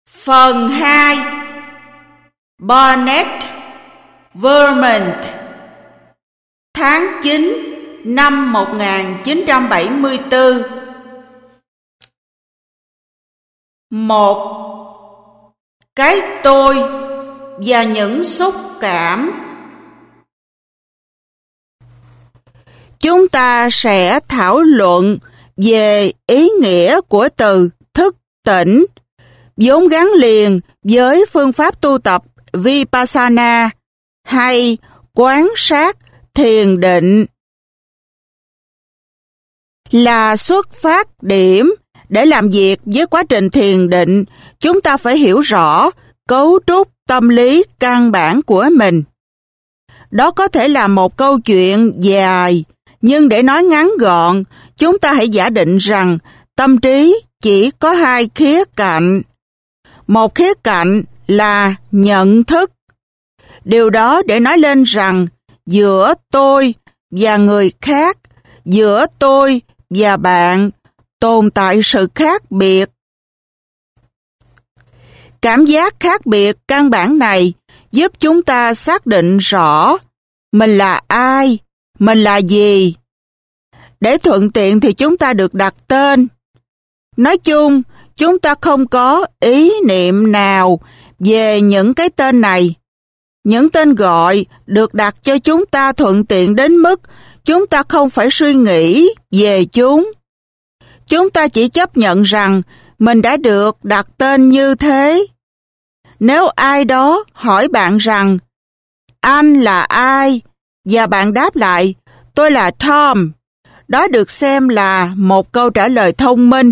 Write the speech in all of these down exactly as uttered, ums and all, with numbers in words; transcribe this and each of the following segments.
Phần hai. Barnet, Vermont, tháng chín năm một nghìn chín trăm bảy mươi tư. Một. Cái tôi và những xúc cảm. Chúng ta sẽ thảo luận về ý nghĩa của từ thức tỉnh, vốn gắn liền với phương pháp tu tập Vipassana hay quán sát thiền định, là xuất phát điểm. Để làm việc với quá trình thiền định, chúng ta phải hiểu rõ cấu trúc tâm lý căn bản của mình. Đó có thể là một câu chuyện dài, nhưng để nói ngắn gọn, chúng ta hãy giả định rằng tâm trí chỉ có hai khía cạnh. Một khía cạnh là nhận thức. Điều đó để nói lên rằng giữa tôi và người khác, giữa tôi và bạn, tồn tại sự khác biệt. Cảm giác khác biệt căn bản này giúp chúng ta xác định rõ mình là ai, mình là gì. Để thuận tiện thì chúng ta được đặt tên. Nói chung, chúng ta không có ý niệm nào về những cái tên này. Những tên gọi được đặt cho chúng ta thuận tiện đến mức chúng ta không phải suy nghĩ về chúng. Chúng ta chỉ chấp nhận rằng mình đã được đặt tên như thế. Nếu ai đó hỏi bạn rằng anh là ai, và bạn đáp lại tôi là Tom, đó được xem là một câu trả lời thông minh.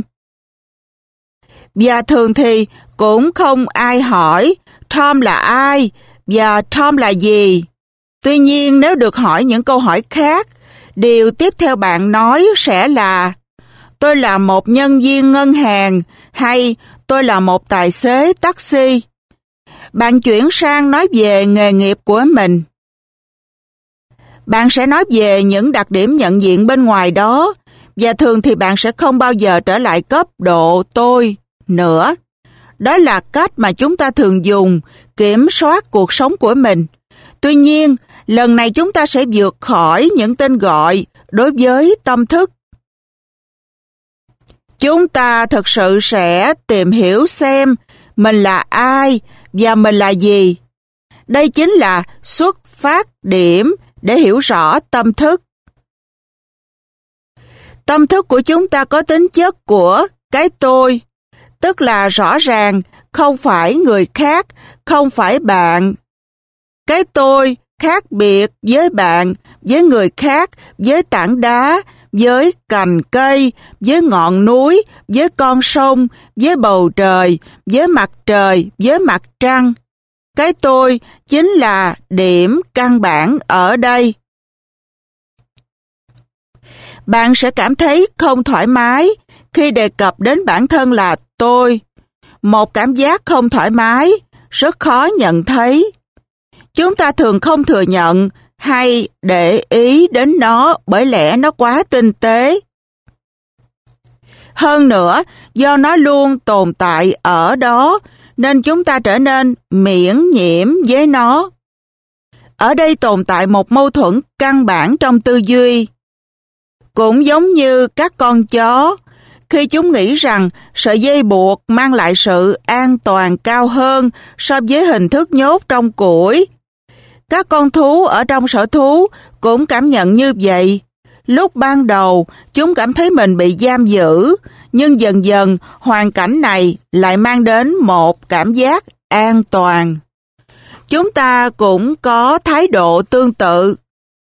Và thường thì cũng không ai hỏi Tom là ai và Tom là gì. Tuy nhiên, nếu được hỏi những câu hỏi khác, điều tiếp theo bạn nói sẽ là tôi là một nhân viên ngân hàng hay tôi là một tài xế taxi. Bạn chuyển sang nói về nghề nghiệp của mình. Bạn sẽ nói về những đặc điểm nhận diện bên ngoài đó, và thường thì bạn sẽ không bao giờ trở lại cấp độ tôi nữa. Đó là cách mà chúng ta thường dùng kiểm soát cuộc sống của mình. Tuy nhiên, lần này chúng ta sẽ vượt khỏi những tên gọi đối với tâm thức. Chúng ta thực sự sẽ tìm hiểu xem mình là ai và mình là gì. Đây chính là xuất phát điểm để hiểu rõ tâm thức. Tâm thức của chúng ta có tính chất của cái tôi, tức là rõ ràng không phải người khác, không phải bạn. Cái tôi khác biệt với bạn, với người khác, với tảng đá, với cành cây, với ngọn núi, với con sông, với bầu trời, với mặt trời, với mặt trăng. Cái tôi chính là điểm căn bản ở đây. Bạn sẽ cảm thấy không thoải mái khi đề cập đến bản thân là tôi. Một cảm giác không thoải mái, rất khó nhận thấy. Chúng ta thường không thừa nhận hay để ý đến nó bởi lẽ nó quá tinh tế. Hơn nữa, do nó luôn tồn tại ở đó, nên chúng ta trở nên miễn nhiễm với nó. Ở đây tồn tại một mâu thuẫn căn bản trong tư duy. Cũng giống như các con chó, khi chúng nghĩ rằng sợi dây buộc mang lại sự an toàn cao hơn so với hình thức nhốt trong củi. Các con thú ở trong sở thú cũng cảm nhận như vậy. Lúc ban đầu, chúng cảm thấy mình bị giam giữ, nhưng dần dần hoàn cảnh này lại mang đến một cảm giác an toàn. Chúng ta cũng có thái độ tương tự.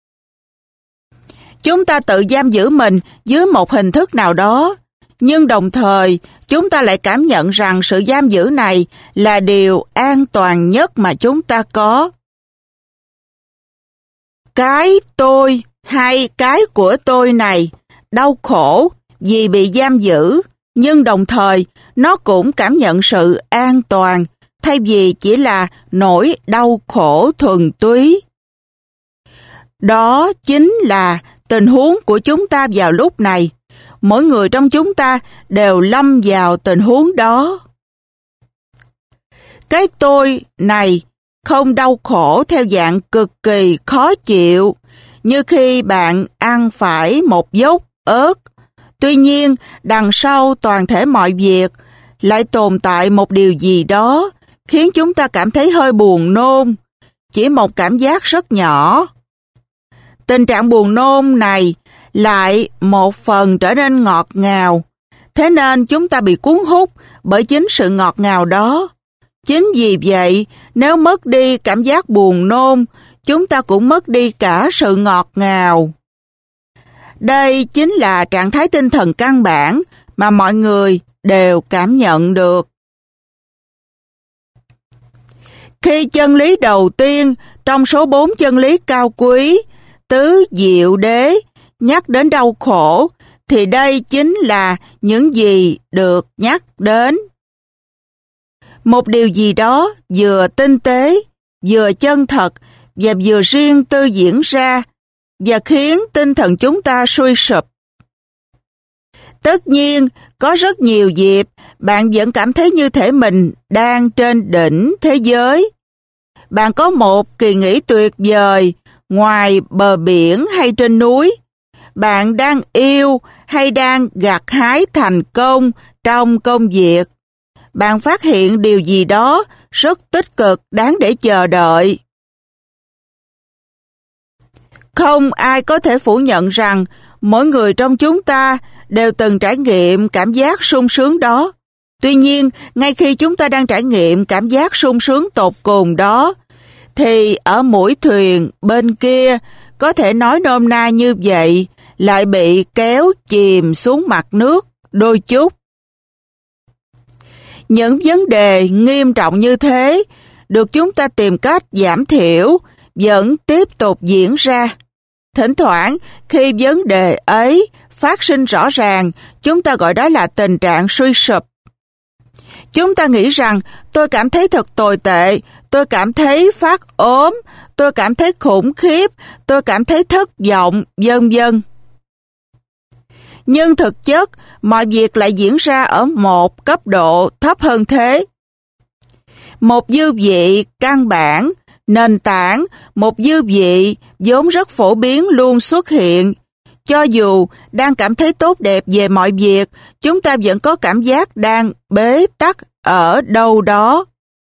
Chúng ta tự giam giữ mình dưới một hình thức nào đó, nhưng đồng thời chúng ta lại cảm nhận rằng sự giam giữ này là điều an toàn nhất mà chúng ta có. Cái tôi hay cái của tôi này đau khổ vì bị giam giữ, nhưng đồng thời nó cũng cảm nhận sự an toàn thay vì chỉ là nỗi đau khổ thuần túy. Đó chính là tình huống của chúng ta vào lúc này. Mỗi người trong chúng ta đều lâm vào tình huống đó. Cái tôi này không đau khổ theo dạng cực kỳ khó chịu, như khi bạn ăn phải một dốc ớt. Tuy nhiên, đằng sau toàn thể mọi việc lại tồn tại một điều gì đó khiến chúng ta cảm thấy hơi buồn nôn, chỉ một cảm giác rất nhỏ. Tình trạng buồn nôn này lại một phần trở nên ngọt ngào, thế nên chúng ta bị cuốn hút bởi chính sự ngọt ngào đó. Chính vì vậy, nếu mất đi cảm giác buồn nôn, chúng ta cũng mất đi cả sự ngọt ngào. Đây chính là trạng thái tinh thần căn bản mà mọi người đều cảm nhận được. Khi chân lý đầu tiên trong số bốn chân lý cao quý, tứ diệu đế, nhắc đến đau khổ, thì đây chính là những gì được nhắc đến. Một điều gì đó vừa tinh tế, vừa chân thật và vừa riêng tư diễn ra và khiến tinh thần chúng ta suy sụp. Tất nhiên, có rất nhiều dịp bạn vẫn cảm thấy như thể mình đang trên đỉnh thế giới. Bạn có một kỳ nghỉ tuyệt vời ngoài bờ biển hay trên núi. Bạn đang yêu hay đang gặt hái thành công trong công việc. Bạn phát hiện điều gì đó rất tích cực đáng để chờ đợi. Không ai có thể phủ nhận rằng mỗi người trong chúng ta đều từng trải nghiệm cảm giác sung sướng đó. Tuy nhiên, ngay khi chúng ta đang trải nghiệm cảm giác sung sướng tột cùng đó, thì ở mũi thuyền bên kia, có thể nói nôm na như vậy, lại bị kéo chìm xuống mặt nước đôi chút. Những vấn đề nghiêm trọng như thế được chúng ta tìm cách giảm thiểu vẫn tiếp tục diễn ra. Thỉnh thoảng, khi vấn đề ấy phát sinh rõ ràng, chúng ta gọi đó là tình trạng suy sụp. Chúng ta nghĩ rằng tôi cảm thấy thật tồi tệ, tôi cảm thấy phát ốm, tôi cảm thấy khủng khiếp, tôi cảm thấy thất vọng, vân vân. Nhưng thực chất, mọi việc lại diễn ra ở một cấp độ thấp hơn thế. Một dư vị căn bản, nền tảng, một dư vị vốn rất phổ biến luôn xuất hiện. Cho dù đang cảm thấy tốt đẹp về mọi việc, chúng ta vẫn có cảm giác đang bế tắc ở đâu đó.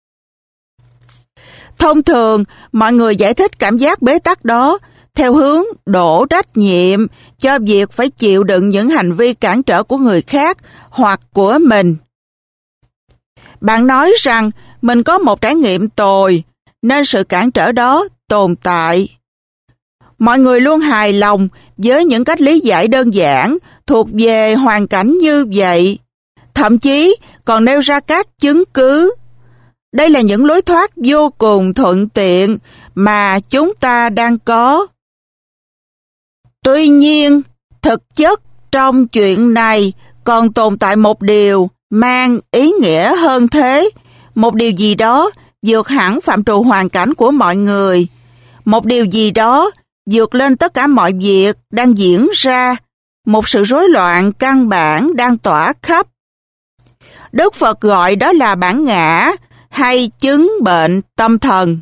Thông thường, mọi người giải thích cảm giác bế tắc đó theo hướng đổ trách nhiệm cho việc phải chịu đựng những hành vi cản trở của người khác hoặc của mình. Bạn nói rằng mình có một trải nghiệm tồi, nên sự cản trở đó tồn tại. Mọi người luôn hài lòng với những cách lý giải đơn giản thuộc về hoàn cảnh như vậy, thậm chí còn nêu ra các chứng cứ. Đây là những lối thoát vô cùng thuận tiện mà chúng ta đang có. Tuy nhiên, thực chất trong chuyện này còn tồn tại một điều mang ý nghĩa hơn thế, một điều gì đó vượt hẳn phạm trù hoàn cảnh của mọi người, một điều gì đó vượt lên tất cả mọi việc đang diễn ra, một sự rối loạn căn bản đang tỏa khắp. Đức Phật gọi đó là bản ngã hay chứng bệnh tâm thần.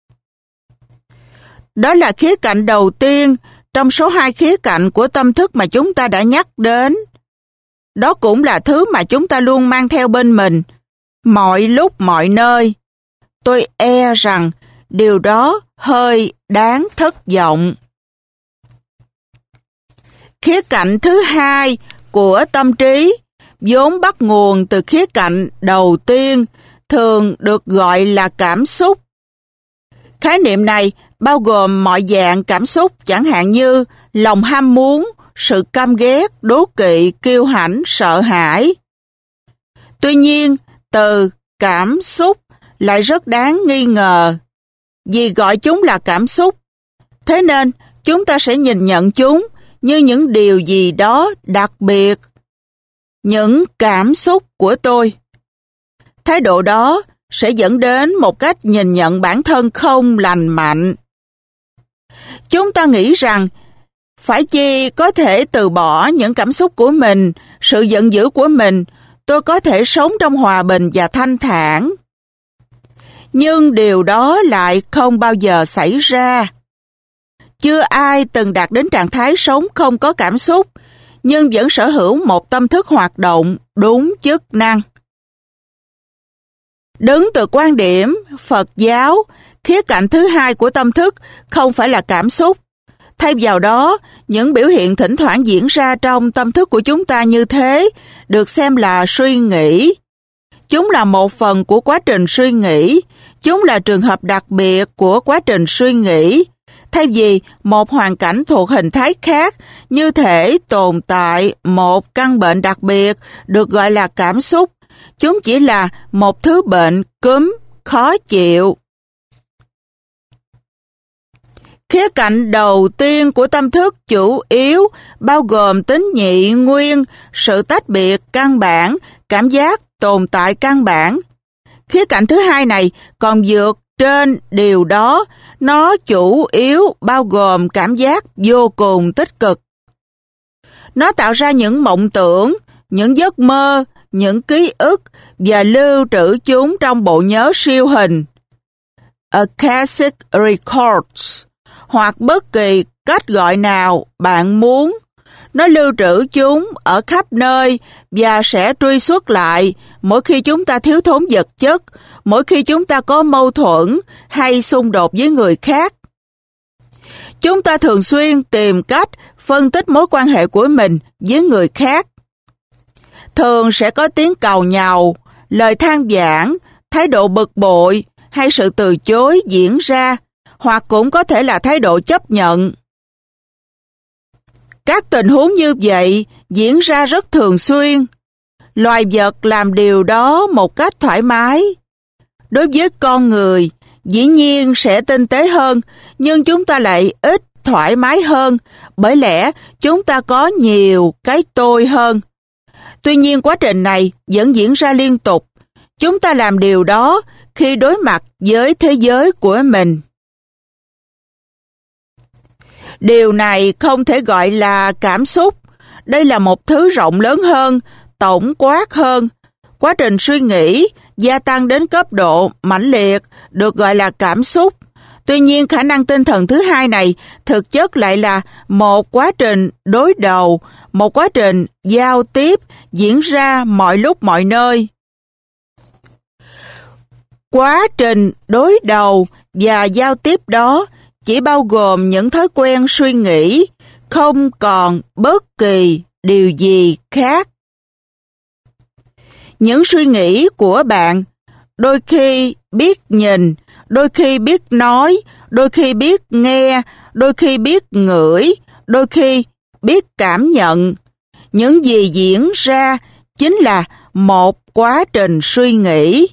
Đó là khía cạnh đầu tiên trong số hai khía cạnh của tâm thức mà chúng ta đã nhắc đến. Đó cũng là thứ mà chúng ta luôn mang theo bên mình, mọi lúc mọi nơi. Tôi e rằng điều đó hơi đáng thất vọng. Khía cạnh thứ hai của tâm trí, vốn bắt nguồn từ khía cạnh đầu tiên, thường được gọi là cảm xúc. Khái niệm này bao gồm mọi dạng cảm xúc, chẳng hạn như lòng ham muốn, sự căm ghét, đố kỵ, kiêu hãnh, sợ hãi. Tuy nhiên, từ cảm xúc lại rất đáng nghi ngờ, vì gọi chúng là cảm xúc. Thế nên, chúng ta sẽ nhìn nhận chúng như những điều gì đó đặc biệt. Những cảm xúc của tôi. Thái độ đó sẽ dẫn đến một cách nhìn nhận bản thân không lành mạnh. Chúng ta nghĩ rằng, phải chi có thể từ bỏ những cảm xúc của mình, sự giận dữ của mình, tôi có thể sống trong hòa bình và thanh thản. Nhưng điều đó lại không bao giờ xảy ra. Chưa ai từng đạt đến trạng thái sống không có cảm xúc, nhưng vẫn sở hữu một tâm thức hoạt động đúng chức năng. Đứng từ quan điểm Phật giáo, khía cạnh thứ hai của tâm thức không phải là cảm xúc. Thay vào đó, những biểu hiện thỉnh thoảng diễn ra trong tâm thức của chúng ta như thế được xem là suy nghĩ. Chúng là một phần của quá trình suy nghĩ. Chúng là trường hợp đặc biệt của quá trình suy nghĩ. Thay vì một hoàn cảnh thuộc hình thái khác, như thể tồn tại một căn bệnh đặc biệt được gọi là cảm xúc, chúng chỉ là một thứ bệnh cúm khó chịu. Khía cạnh đầu tiên của tâm thức chủ yếu bao gồm tính nhị nguyên, sự tách biệt căn bản, cảm giác tồn tại căn bản. Khía cạnh thứ hai này còn vượt trên điều đó, nó chủ yếu bao gồm cảm giác vô cùng tích cực. Nó tạo ra những mộng tưởng, những giấc mơ, những ký ức và lưu trữ chúng trong bộ nhớ siêu hình, Akashic Records, hoặc bất kỳ cách gọi nào bạn muốn. Nó lưu trữ chúng ở khắp nơi và sẽ truy xuất lại mỗi khi chúng ta thiếu thốn vật chất, mỗi khi chúng ta có mâu thuẫn hay xung đột với người khác. Chúng ta thường xuyên tìm cách phân tích mối quan hệ của mình với người khác. Thường sẽ có tiếng càu nhàu, lời than vãn, thái độ bực bội hay sự từ chối diễn ra, hoặc cũng có thể là thái độ chấp nhận. Các tình huống như vậy diễn ra rất thường xuyên. Loài vật làm điều đó một cách thoải mái. Đối với con người, dĩ nhiên sẽ tinh tế hơn, nhưng chúng ta lại ít thoải mái hơn, bởi lẽ chúng ta có nhiều cái tôi hơn. Tuy nhiên quá trình này vẫn diễn ra liên tục. Chúng ta làm điều đó khi đối mặt với thế giới của mình. Điều này không thể gọi là cảm xúc. Đây là một thứ rộng lớn hơn, tổng quát hơn. Quá trình suy nghĩ gia tăng đến cấp độ mãnh liệt được gọi là cảm xúc. Tuy nhiên khả năng tinh thần thứ hai này thực chất lại là một quá trình đối đầu, một quá trình giao tiếp diễn ra mọi lúc mọi nơi. Quá trình đối đầu và giao tiếp đó chỉ bao gồm những thói quen suy nghĩ, không còn bất kỳ điều gì khác. Những suy nghĩ của bạn đôi khi biết nhìn, đôi khi biết nói, đôi khi biết nghe, đôi khi biết ngửi, đôi khi biết cảm nhận. Những gì diễn ra chính là một quá trình suy nghĩ.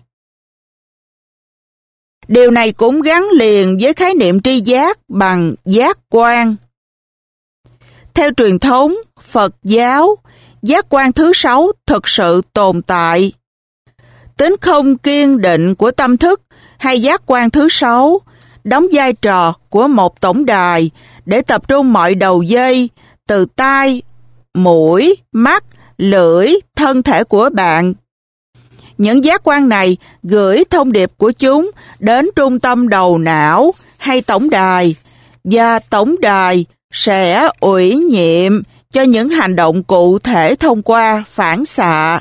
Điều này cũng gắn liền với khái niệm tri giác bằng giác quan. Theo truyền thống Phật giáo, giác quan thứ sáu thực sự tồn tại. Tính không kiên định của tâm thức hay giác quan thứ sáu đóng vai trò của một tổng đài để tập trung mọi đầu dây từ tai, mũi, mắt, lưỡi, thân thể của bạn. Những giác quan này gửi thông điệp của chúng đến trung tâm đầu não hay tổng đài, và tổng đài sẽ ủy nhiệm cho những hành động cụ thể thông qua phản xạ.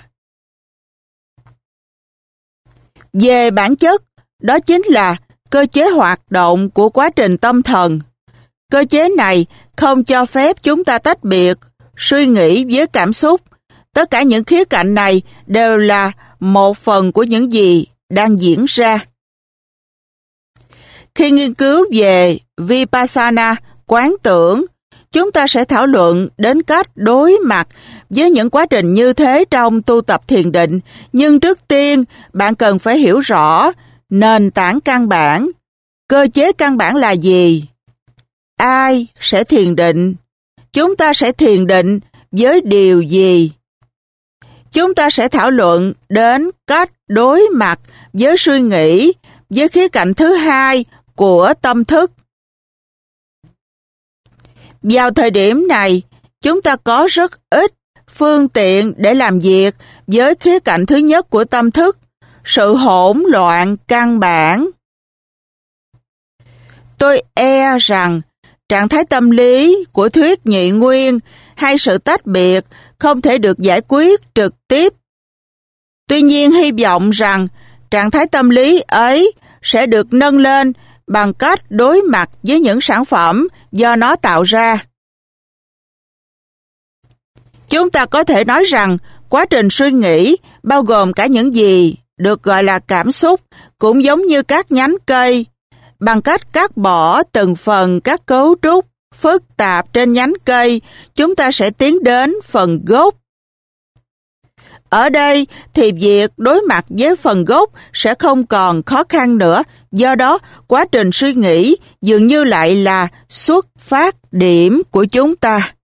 Về bản chất, đó chính là cơ chế hoạt động của quá trình tâm thần. Cơ chế này không cho phép chúng ta tách biệt suy nghĩ với cảm xúc. Tất cả những khía cạnh này đều là một phần của những gì đang diễn ra. Khi nghiên cứu về Vipassana, quán tưởng, chúng ta sẽ thảo luận đến cách đối mặt với những quá trình như thế trong tu tập thiền định. Nhưng trước tiên, bạn cần phải hiểu rõ nền tảng căn bản. Cơ chế căn bản là gì? Ai sẽ thiền định? Chúng ta sẽ thiền định với điều gì? Chúng ta sẽ thảo luận đến cách đối mặt với suy nghĩ, với khía cạnh thứ hai của tâm thức. Vào thời điểm này, chúng ta có rất ít phương tiện để làm việc với khía cạnh thứ nhất của tâm thức, sự hỗn loạn căn bản. Tôi e rằng trạng thái tâm lý của thuyết nhị nguyên hay sự tách biệt không thể được giải quyết trực tiếp. Tuy nhiên hy vọng rằng trạng thái tâm lý ấy sẽ được nâng lên bằng cách đối mặt với những sản phẩm do nó tạo ra. Chúng ta có thể nói rằng quá trình suy nghĩ bao gồm cả những gì được gọi là cảm xúc, cũng giống như các nhánh cây. Bằng cách cắt bỏ từng phần các cấu trúc phức tạp trên nhánh cây, chúng ta sẽ tiến đến phần gốc. Ở đây thì việc đối mặt với phần gốc sẽ không còn khó khăn nữa, do đó quá trình suy nghĩ dường như lại là xuất phát điểm của chúng ta.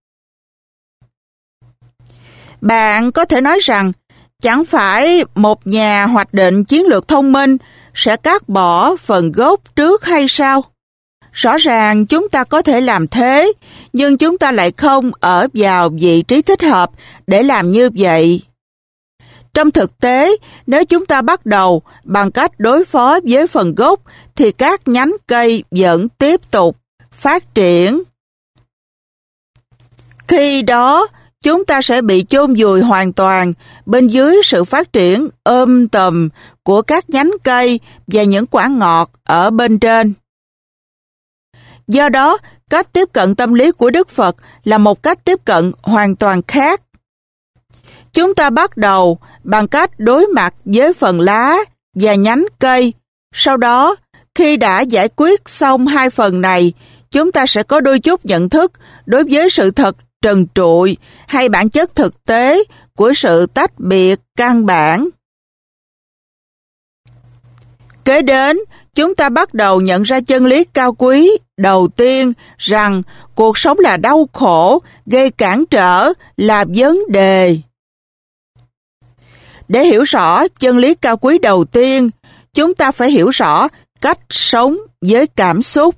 Bạn có thể nói rằng chẳng phải một nhà hoạch định chiến lược thông minh sẽ cắt bỏ phần gốc trước hay sao? Rõ ràng chúng ta có thể làm thế, nhưng chúng ta lại không ở vào vị trí thích hợp để làm như vậy. Trong thực tế, nếu chúng ta bắt đầu bằng cách đối phó với phần gốc, thì các nhánh cây vẫn tiếp tục phát triển. Khi đó, chúng ta sẽ bị chôn vùi hoàn toàn bên dưới sự phát triển ôm tùm của các nhánh cây và những quả ngọt ở bên trên. Do đó, cách tiếp cận tâm lý của Đức Phật là một cách tiếp cận hoàn toàn khác. Chúng ta bắt đầu bằng cách đối mặt với phần lá và nhánh cây. Sau đó, khi đã giải quyết xong hai phần này, chúng ta sẽ có đôi chút nhận thức đối với sự thật trần trụi hay bản chất thực tế của sự tách biệt căn bản. Kế đến, chúng ta bắt đầu nhận ra chân lý cao quý đầu tiên rằng cuộc sống là đau khổ, gây cản trở là vấn đề. Để hiểu rõ chân lý cao quý đầu tiên, chúng ta phải hiểu rõ cách sống với cảm xúc.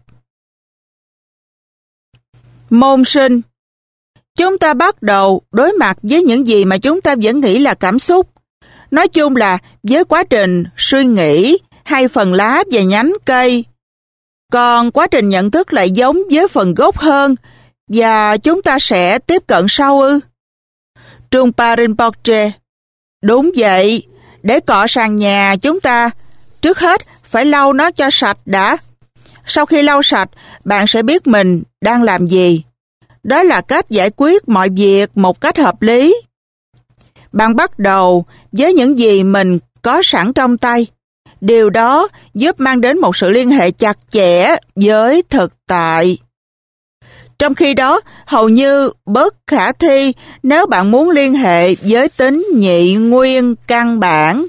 Môn sinh. Chúng ta bắt đầu đối mặt với những gì mà chúng ta vẫn nghĩ là cảm xúc. Nói chung là với quá trình suy nghĩ hay phần lá và nhánh cây. Còn quá trình nhận thức lại giống với phần gốc hơn, và chúng ta sẽ tiếp cận sau ư? Trungpa Rinpoche. Đúng vậy, để cọ sàn nhà chúng ta, trước hết phải lau nó cho sạch đã. Sau khi lau sạch, bạn sẽ biết mình đang làm gì. Đó là cách giải quyết mọi việc một cách hợp lý. Bạn bắt đầu với những gì mình có sẵn trong tay. Điều đó giúp mang đến một sự liên hệ chặt chẽ với thực tại. Trong khi đó, hầu như bất khả thi nếu bạn muốn liên hệ với tính nhị nguyên căn bản.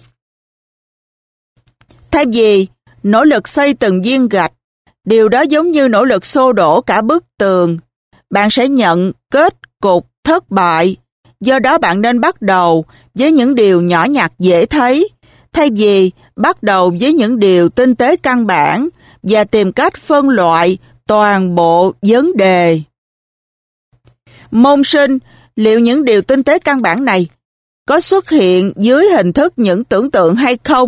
Thay vì nỗ lực xây từng viên gạch, điều đó giống như nỗ lực xô đổ cả bức tường. Bạn sẽ nhận kết cục thất bại. Do đó bạn nên bắt đầu với những điều nhỏ nhặt dễ thấy, thay vì bắt đầu với những điều tinh tế căn bản và tìm cách phân loại toàn bộ vấn đề. Môn sinh, liệu những điều tinh tế căn bản này có xuất hiện dưới hình thức những tưởng tượng hay không?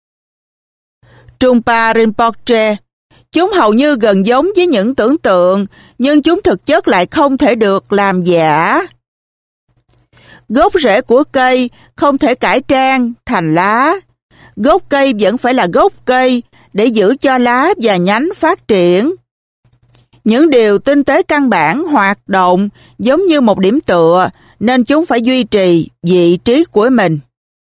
Trungpa Rinpoche. Chúng hầu như gần giống với những tưởng tượng, nhưng chúng thực chất lại không thể được làm giả. Gốc rễ của cây không thể cải trang thành lá. Gốc cây vẫn phải là gốc cây để giữ cho lá và nhánh phát triển. Những điều tinh tế căn bản hoạt động giống như một điểm tựa, nên chúng phải duy trì vị trí của mình.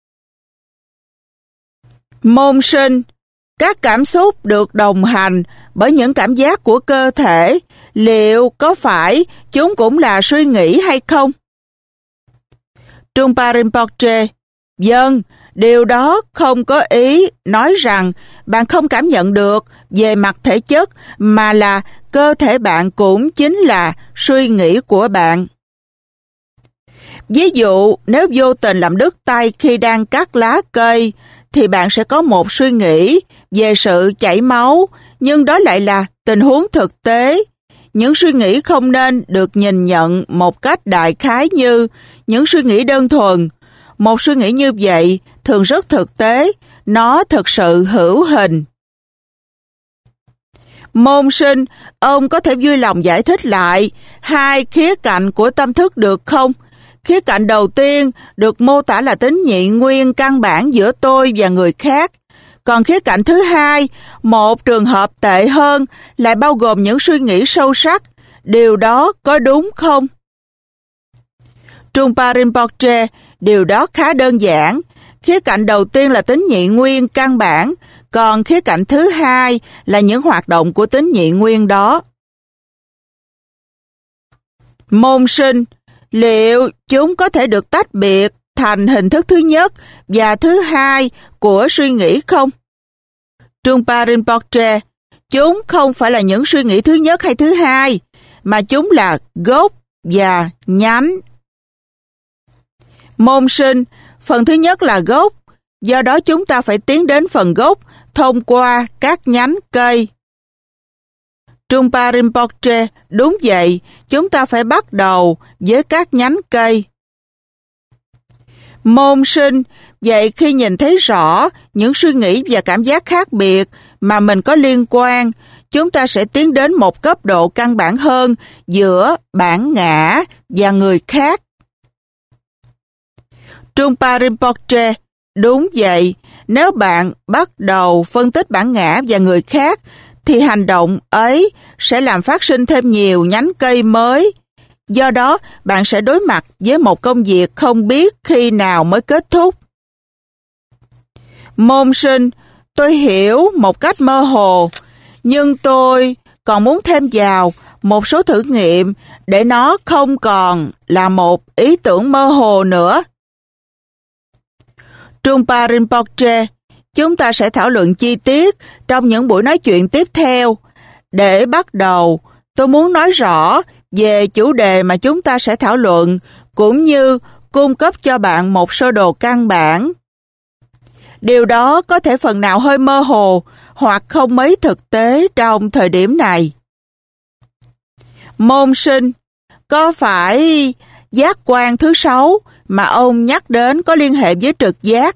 Môn sinh. Các cảm xúc được đồng hành bởi những cảm giác của cơ thể, liệu có phải chúng cũng là suy nghĩ hay không? Trungpa Rinpoche. Vâng, điều đó không có ý nói rằng bạn không cảm nhận được về mặt thể chất, mà là cơ thể bạn cũng chính là suy nghĩ của bạn. Ví dụ, nếu vô tình làm đứt tay khi đang cắt lá cây, thì bạn sẽ có một suy nghĩ về sự chảy máu, nhưng đó lại là tình huống thực tế. Những suy nghĩ không nên được nhìn nhận một cách đại khái như những suy nghĩ đơn thuần. Một suy nghĩ như vậy thường rất thực tế, nó thực sự hữu hình. Môn sinh, ông có thể vui lòng giải thích lại hai khía cạnh của tâm thức được không? Khía cạnh đầu tiên được mô tả là tính nhị nguyên căn bản giữa tôi và người khác. Còn khía cạnh thứ hai, một trường hợp tệ hơn, lại bao gồm những suy nghĩ sâu sắc. Điều đó có đúng không? Trungpa Rinpoche, điều đó khá đơn giản. Khía cạnh đầu tiên là tính nhị nguyên căn bản, còn khía cạnh thứ hai là những hoạt động của tính nhị nguyên đó. Môn sinh, liệu chúng có thể được tách biệt thành hình thức thứ nhất và thứ hai của suy nghĩ không? Trungpa Rinpoche, chúng không phải là những suy nghĩ thứ nhất hay thứ hai, mà chúng là gốc và nhánh. Môn sinh, phần thứ nhất là gốc, do đó chúng ta phải tiến đến phần gốc thông qua các nhánh cây. Trungpa Rinpoche, đúng vậy, chúng ta phải bắt đầu với các nhánh cây. Môn sinh, vậy khi nhìn thấy rõ những suy nghĩ và cảm giác khác biệt mà mình có liên quan, chúng ta sẽ tiến đến một cấp độ căn bản hơn giữa bản ngã và người khác. Trungpa Rinpoche, đúng vậy, nếu bạn bắt đầu phân tích bản ngã và người khác, thì hành động ấy sẽ làm phát sinh thêm nhiều nhánh cây mới. Do đó, bạn sẽ đối mặt với một công việc không biết khi nào mới kết thúc. Môn sinh, tôi hiểu một cách mơ hồ, nhưng tôi còn muốn thêm vào một số thử nghiệm để nó không còn là một ý tưởng mơ hồ nữa. Trungpa Rinpoche, chúng ta sẽ thảo luận chi tiết trong những buổi nói chuyện tiếp theo. Để bắt đầu, tôi muốn nói rõ về chủ đề mà chúng ta sẽ thảo luận, cũng như cung cấp cho bạn một sơ đồ căn bản. Điều đó có thể phần nào hơi mơ hồ hoặc không mấy thực tế trong thời điểm này. Môn sinh, có phải giác quan thứ sáu mà ông nhắc đến có liên hệ với trực giác?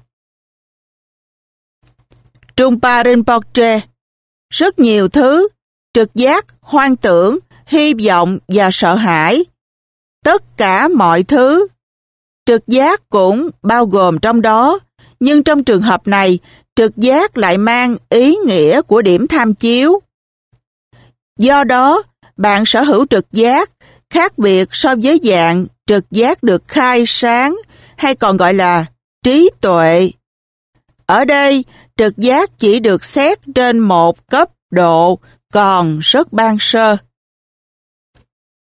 Trungpa Rinpoche, rất nhiều thứ, trực giác, hoang tưởng, hy vọng và sợ hãi. Tất cả mọi thứ. Trực giác cũng bao gồm trong đó, nhưng trong trường hợp này, trực giác lại mang ý nghĩa của điểm tham chiếu. Do đó, bạn sở hữu trực giác khác biệt so với dạng trực giác được khai sáng hay còn gọi là trí tuệ. Ở đây, trực giác chỉ được xét trên một cấp độ còn rất ban sơ.